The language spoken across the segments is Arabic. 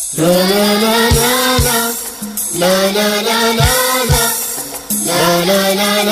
لا لا لا لا لا لا لا لا لا لا لا لا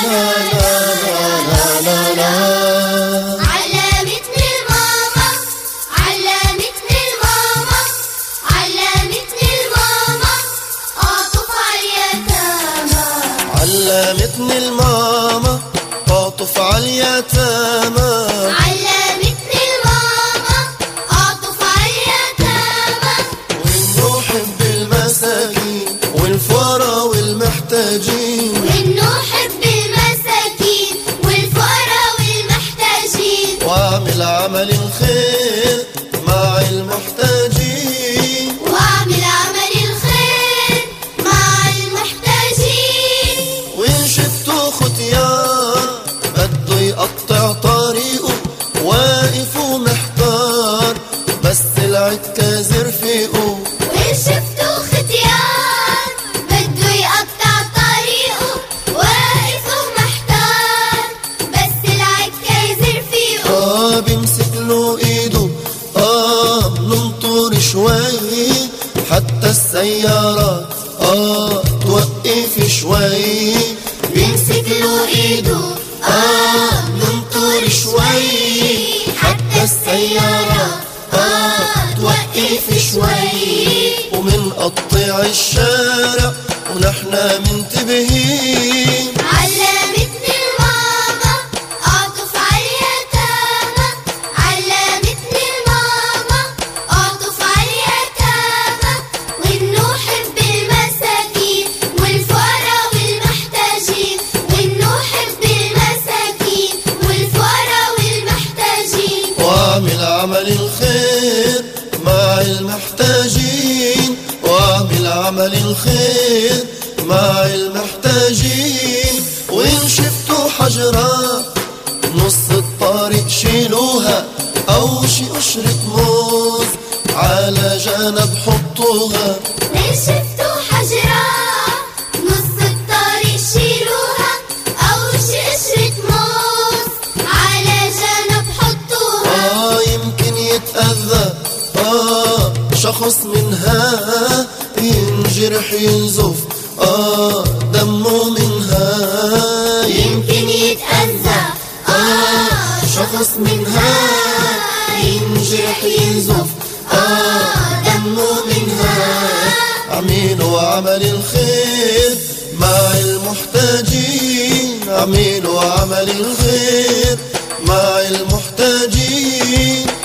لا لا لا. علمتني الماما، علمتني الماما، علمتني الماما أعطف على اليتامى. علمتني الماما أعطف على اليتامى. علمتني الماما أعطف على اليتامى. وإنه حب المساكين والفقراء والمحتاجين. وإنه حب المساكين والفقراء والمحتاجين. وأعمل عمل الخير مع المحتاجين. وأعمل عمل الخير مع المحتاجين. وإن شفتوا ختيار بده يقطع طريقه واقف ومحتار بس العكاز رفيقه. وإن شفتوا ختيار بده يقطع طريقه واقف ومحتار بس العكاز رفيقه. بيمسك له ايده بننطر شوي حتى السيارات توقف شوي. بيمسك له ايده بننطر شوي حتى السيارات توقف شوي. ومنقطع الشارع ونحنا منتبهين. علمتني الماما أعطف على اليتامى. علمتني الماما أعطف على اليتامى. وإنه حب المساكين والفقراء والمحتاجين. وإنه حب المساكين والفقراء والمحتاجين. واعمل عمل الخير مع المحتاجين. واعمل عمل الخير مع المحتاجين. وإن شفتوا حجرة نص الطريق شيلوها أو شي قشرة موز على جنب حطوها. وإن شفتوا حجرة نص الطريق شيلوها أو شي قشرة موز على جنب حطوها. يمكن يتأذى شخص منها ينجرح ينزف دمه منها. يمكن يتأذى شخص منها ينجرح ينزف دمه منها. اعملوا عمل الخير مع المحتاجين. اعملوا عمل الخير مع المحتاجين.